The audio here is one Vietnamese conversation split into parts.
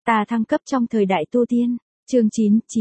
Ta thăng cấp trong thời đại tu tiên. Chương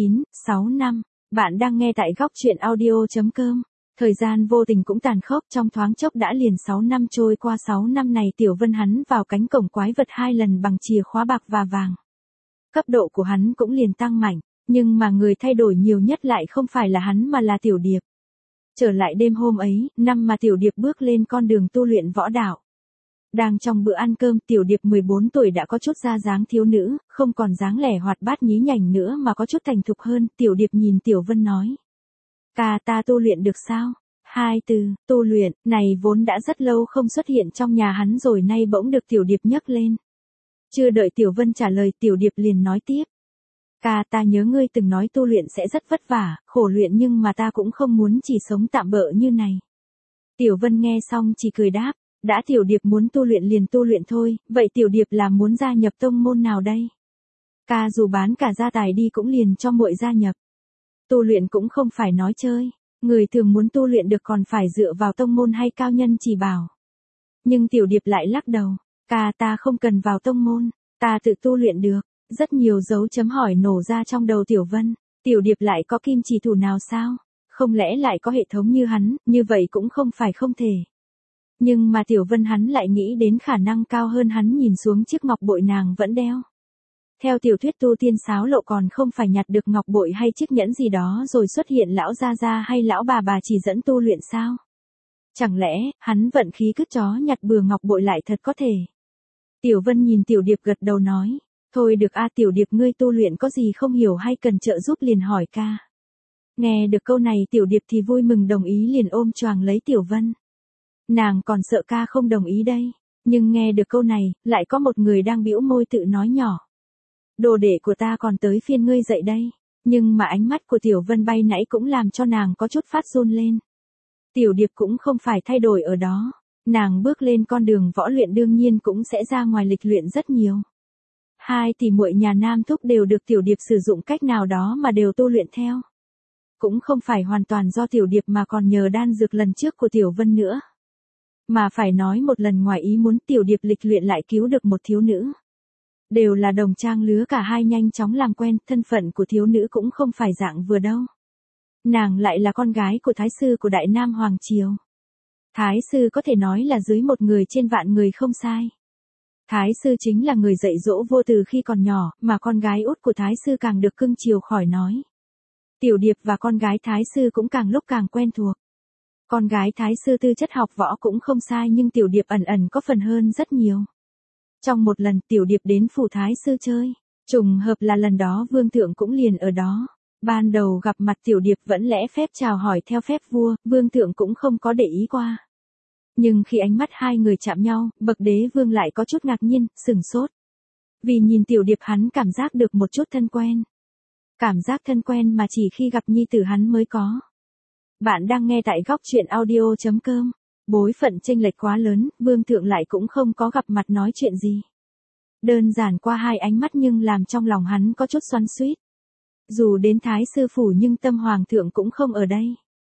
9965. Bạn đang nghe tại góc truyện audio.com. Thời gian vô tình cũng tàn khốc, trong thoáng chốc đã liền 6 năm trôi qua. 6 năm này Tiểu Vân hắn vào cánh cổng quái vật 2 lần bằng chìa khóa bạc và vàng. Cấp độ của hắn cũng liền tăng mạnh, nhưng mà người thay đổi nhiều nhất lại không phải là hắn mà là Tiểu Điệp. Trở lại đêm hôm ấy, năm mà Tiểu Điệp bước lên con đường tu luyện võ đạo. Đang trong bữa ăn cơm, Tiểu Điệp 14 tuổi đã có chút ra dáng thiếu nữ, không còn dáng lẻ hoạt bát nhí nhảnh nữa mà có chút thành thục hơn. Tiểu Điệp nhìn Tiểu Vân nói: "Ca, ta tu luyện được sao?" Hai từ tu luyện này vốn đã rất lâu không xuất hiện trong nhà hắn rồi, nay bỗng được Tiểu Điệp nhắc lên. Chưa đợi Tiểu Vân trả lời, Tiểu Điệp liền nói tiếp: "Ca, ta nhớ ngươi từng nói tu luyện sẽ rất vất vả, khổ luyện, nhưng mà ta cũng không muốn chỉ sống tạm bợ như này." Tiểu Vân nghe xong chỉ cười đáp: "Đã Tiểu Điệp muốn tu luyện liền tu luyện thôi, vậy Tiểu Điệp là muốn gia nhập tông môn nào đây?" "Ca, dù bán cả gia tài đi cũng liền cho muội gia nhập. Tu luyện cũng không phải nói chơi, người thường muốn tu luyện được còn phải dựa vào tông môn hay cao nhân chỉ bảo." Nhưng Tiểu Điệp lại lắc đầu: "Ca, ta không cần vào tông môn, ta tự tu luyện được." Rất nhiều dấu chấm hỏi nổ ra trong đầu Tiểu Vân. Tiểu Điệp lại có kim chỉ thủ nào sao? Không lẽ lại có hệ thống như hắn, như vậy cũng không phải không thể. Nhưng mà Tiểu Vân hắn lại nghĩ đến khả năng cao hơn, hắn nhìn xuống chiếc ngọc bội nàng vẫn đeo. Theo tiểu thuyết tu tiên sáo lộ còn không phải nhặt được ngọc bội hay chiếc nhẫn gì đó rồi xuất hiện lão gia gia hay lão bà chỉ dẫn tu luyện sao? Chẳng lẽ, hắn vận khí cứt chó nhặt bừa ngọc bội lại thật có thể? Tiểu Vân nhìn Tiểu Điệp gật đầu nói: "Thôi được a, Tiểu Điệp, ngươi tu luyện có gì không hiểu hay cần trợ giúp liền hỏi ca." Nghe được câu này Tiểu Điệp thì vui mừng đồng ý, liền ôm choàng lấy Tiểu Vân. Nàng còn sợ ca không đồng ý đây, nhưng nghe được câu này, lại có một người đang bĩu môi tự nói nhỏ: "Đồ đệ của ta còn tới phiên ngươi dậy đây." Nhưng mà ánh mắt của Tiểu Vân bay nãy cũng làm cho nàng có chút phát run lên. Tiểu Điệp cũng không phải thay đổi ở đó, nàng bước lên con đường võ luyện đương nhiên cũng sẽ ra ngoài lịch luyện rất nhiều. Hai tỷ muội nhà Nam Thúc đều được Tiểu Điệp sử dụng cách nào đó mà đều tu luyện theo. Cũng không phải hoàn toàn do Tiểu Điệp mà còn nhờ đan dược lần trước của Tiểu Vân nữa. Mà phải nói một lần ngoài ý muốn, Tiểu Điệp lịch luyện lại cứu được một thiếu nữ. Đều là đồng trang lứa, cả hai nhanh chóng làm quen, thân phận của thiếu nữ cũng không phải dạng vừa đâu. Nàng lại là con gái của Thái sư của Đại Nam Hoàng Triều. Thái sư có thể nói là dưới một người trên vạn người không sai. Thái sư chính là người dạy dỗ vô từ khi còn nhỏ, mà con gái út của Thái sư càng được cưng chiều khỏi nói. Tiểu Điệp và con gái Thái sư cũng càng lúc càng quen thuộc. Con gái Thái sư tư chất học võ cũng không sai, nhưng Tiểu Điệp ẩn ẩn có phần hơn rất nhiều. Trong một lần Tiểu Điệp đến phủ Thái sư chơi, trùng hợp là lần đó Vương thượng cũng liền ở đó. Ban đầu gặp mặt Tiểu Điệp vẫn lễ phép chào hỏi theo phép vua, Vương thượng cũng không có để ý qua. Nhưng khi ánh mắt hai người chạm nhau, bậc đế vương lại có chút ngạc nhiên, sửng sốt. Vì nhìn Tiểu Điệp hắn cảm giác được một chút thân quen. Cảm giác thân quen mà chỉ khi gặp nhi tử hắn mới có. Bạn đang nghe tại góc truyện audio.com. Bối phận chênh lệch quá lớn, Vương thượng lại cũng không có gặp mặt nói chuyện gì. Đơn giản qua hai ánh mắt nhưng làm trong lòng hắn có chút xoắn xuýt. Dù đến Thái sư phủ nhưng tâm hoàng thượng cũng không ở đây.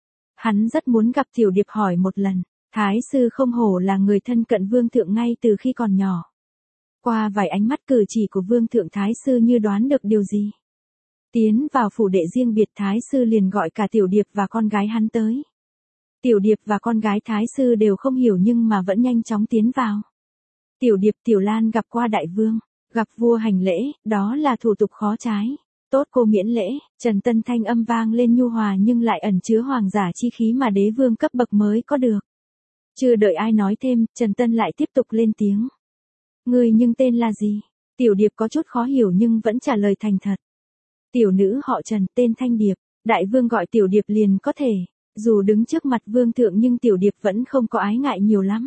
Hắn rất muốn gặp Tiểu Điệp hỏi một lần. Thái sư không hổ là người thân cận Vương thượng ngay từ khi còn nhỏ. Qua vài ánh mắt cử chỉ của Vương thượng, Thái sư như đoán được điều gì. Tiến vào phủ đệ riêng biệt, Thái sư liền gọi cả Tiểu Điệp và con gái hắn tới. Tiểu Điệp và con gái Thái sư đều không hiểu nhưng mà vẫn nhanh chóng tiến vào. "Tiểu Điệp, Tiểu Lan gặp qua đại vương." "Gặp vua hành lễ, đó là thủ tục khó trái." "Tốt, cô miễn lễ." Trần Tân thanh âm vang lên nhu hòa nhưng lại ẩn chứa hoàng giả chi khí mà đế vương cấp bậc mới có được. Chưa đợi ai nói thêm, Trần Tân lại tiếp tục lên tiếng: "Ngươi nhưng tên là gì?" Tiểu Điệp có chút khó hiểu nhưng vẫn trả lời thành thật: "Tiểu nữ họ Trần, tên Thanh Điệp." Đại vương gọi Tiểu Điệp liền có thể. Dù đứng trước mặt Vương thượng nhưng Tiểu Điệp vẫn không có ái ngại nhiều lắm.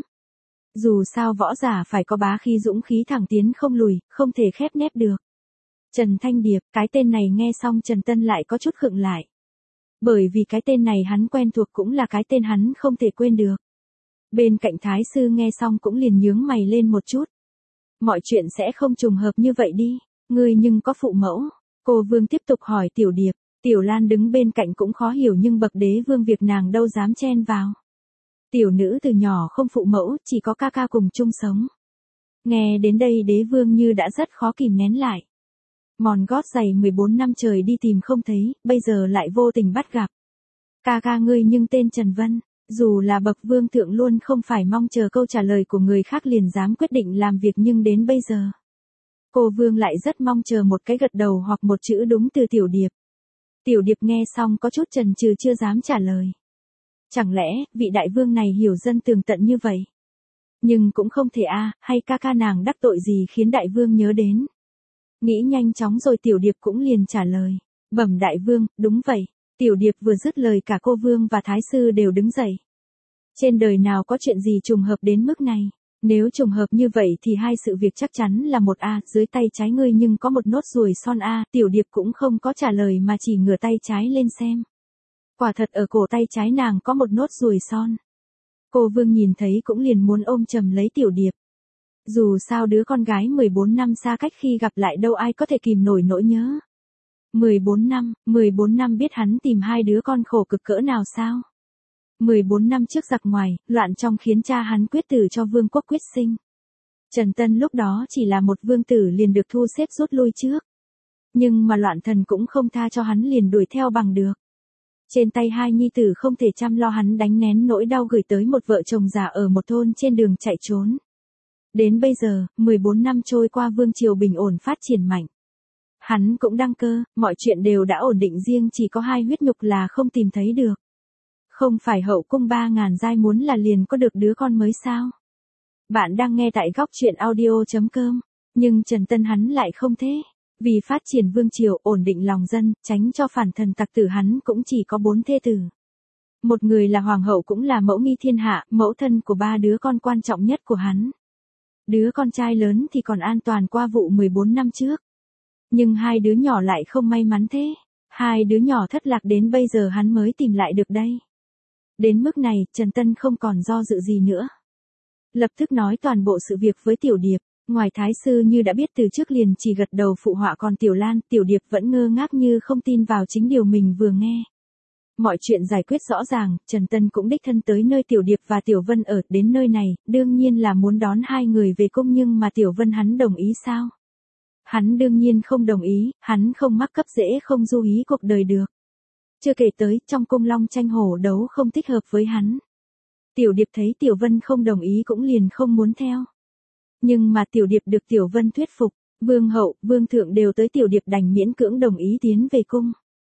Dù sao võ giả phải có bá khí, dũng khí, thẳng tiến không lùi, không thể khép nép được. Trần Thanh Điệp, cái tên này nghe xong Trần Tân lại có chút khựng lại. Bởi vì cái tên này hắn quen thuộc, cũng là cái tên hắn không thể quên được. Bên cạnh Thái sư nghe xong cũng liền nhướng mày lên một chút. Mọi chuyện sẽ không trùng hợp như vậy đi. Ngươi nhưng có phụ mẫu? Cô Vương tiếp tục hỏi Tiểu Điệp. Tiểu Lan đứng bên cạnh cũng khó hiểu nhưng bậc đế vương việc nàng đâu dám chen vào. Tiểu nữ từ nhỏ không phụ mẫu, chỉ có ca ca cùng chung sống. Nghe đến đây đế vương như đã rất khó kìm nén lại. Mòn gót giày 14 năm trời đi tìm không thấy, bây giờ lại vô tình bắt gặp. Ca ca ngươi nhưng tên Trần Vân, dù là bậc vương thượng luôn không phải mong chờ câu trả lời của người khác liền dám quyết định làm việc nhưng đến bây giờ. Cô vương lại rất mong chờ một cái gật đầu hoặc một chữ đúng từ Tiểu Điệp. Tiểu Điệp nghe xong có chút chần chừ chưa dám trả lời. Chẳng lẽ, vị đại vương này hiểu dân tường tận như vậy? Nhưng cũng không thể hay ca ca nàng đắc tội gì khiến đại vương nhớ đến. Nghĩ nhanh chóng rồi Tiểu Điệp cũng liền trả lời. Bẩm đại vương, đúng vậy. Tiểu Điệp vừa dứt lời cả cô vương và thái sư đều đứng dậy. Trên đời nào có chuyện gì trùng hợp đến mức này? Nếu trùng hợp như vậy thì hai sự việc chắc chắn là một dưới tay trái ngươi nhưng có một nốt ruồi son Tiểu Điệp cũng không có trả lời mà chỉ ngửa tay trái lên xem. Quả thật ở cổ tay trái nàng có một nốt ruồi son. Cô vương nhìn thấy cũng liền muốn ôm chầm lấy Tiểu Điệp. Dù sao đứa con gái 14 năm xa cách khi gặp lại đâu ai có thể kìm nổi nỗi nhớ. 14 năm biết hắn tìm hai đứa con khổ cực cỡ nào sao? 14 năm trước giặc ngoài, loạn trong khiến cha hắn quyết tử cho vương quốc quyết sinh. Trần Tân lúc đó chỉ là một vương tử liền được thu xếp rút lui trước. Nhưng mà loạn thần cũng không tha cho hắn liền đuổi theo bằng được. Trên tay hai nhi tử không thể chăm lo hắn đánh nén nỗi đau gửi tới một vợ chồng già ở một thôn trên đường chạy trốn. Đến bây giờ, 14 năm trôi qua vương triều bình ổn phát triển mạnh. Hắn cũng đăng cơ, mọi chuyện đều đã ổn định riêng chỉ có hai huyết nhục là không tìm thấy được. Không phải hậu cung 3.000 giai muốn là liền có được đứa con mới sao? Bạn đang nghe tại góc truyện audio.com, nhưng Trần Tân hắn lại không thế. Vì phát triển vương triều ổn định lòng dân, tránh cho phản thần tặc tử hắn cũng chỉ có 4 thê tử. Một người là hoàng hậu cũng là mẫu nghi thiên hạ, mẫu thân của 3 đứa con quan trọng nhất của hắn. Đứa con trai lớn thì còn an toàn qua vụ 14 năm trước. Nhưng hai đứa nhỏ lại không may mắn thế. Hai đứa nhỏ thất lạc đến bây giờ hắn mới tìm lại được đây. Đến mức này, Trần Tân không còn do dự gì nữa. Lập tức nói toàn bộ sự việc với Tiểu Điệp. Ngoài thái sư như đã biết từ trước liền chỉ gật đầu phụ họa còn Tiểu Lan, Tiểu Điệp vẫn ngơ ngác như không tin vào chính điều mình vừa nghe. Mọi chuyện giải quyết rõ ràng, Trần Tân cũng đích thân tới nơi Tiểu Điệp và Tiểu Vân ở, đến nơi này, đương nhiên là muốn đón hai người về cung nhưng mà Tiểu Vân hắn đồng ý sao? Hắn đương nhiên không đồng ý, hắn không mắc cấp dễ không du hí cuộc đời được. Chưa kể tới, trong cung long tranh hổ đấu không thích hợp với hắn. Tiểu Điệp thấy Tiểu Vân không đồng ý cũng liền không muốn theo. Nhưng mà Tiểu Điệp được Tiểu Vân thuyết phục, vương hậu, vương thượng đều tới Tiểu Điệp đành miễn cưỡng đồng ý tiến về cung.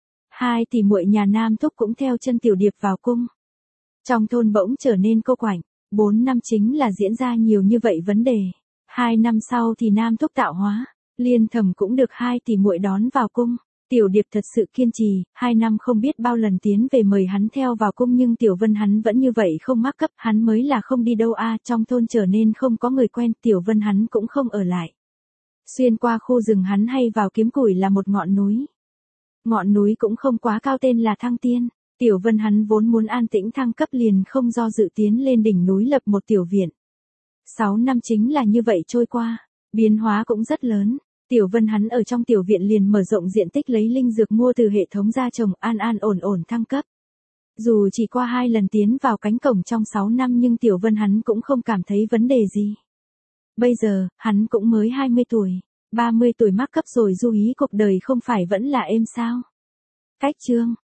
Hai tỷ muội nhà Nam Thúc cũng theo chân Tiểu Điệp vào cung. Trong thôn bỗng trở nên cô quạnh, 4 năm chính là diễn ra nhiều như vậy vấn đề. 2 năm sau thì Nam Thúc tạo hóa, Liên Thẩm cũng được hai tỷ muội đón vào cung. Tiểu Điệp thật sự kiên trì, 2 năm không biết bao lần tiến về mời hắn theo vào cung nhưng Tiểu Vân hắn vẫn như vậy không mắc cấp, hắn mới là không đi đâu trong thôn trở nên không có người quen, Tiểu Vân hắn cũng không ở lại. Xuyên qua khu rừng hắn hay vào kiếm củi là một ngọn núi. Ngọn núi cũng không quá cao tên là Thăng Tiên, Tiểu Vân hắn vốn muốn an tĩnh thăng cấp liền không do dự tiến lên đỉnh núi lập một tiểu viện. 6 năm chính là như vậy trôi qua, biến hóa cũng rất lớn. Tiểu Vân hắn ở trong tiểu viện liền mở rộng diện tích lấy linh dược mua từ hệ thống ra trồng an ổn thăng cấp. Dù chỉ qua 2 lần tiến vào cánh cổng trong 6 năm nhưng Tiểu Vân hắn cũng không cảm thấy vấn đề gì. Bây giờ, hắn cũng mới 20 tuổi, 30 tuổi mắc cấp rồi du hí cuộc đời không phải vẫn là êm sao. Cách chương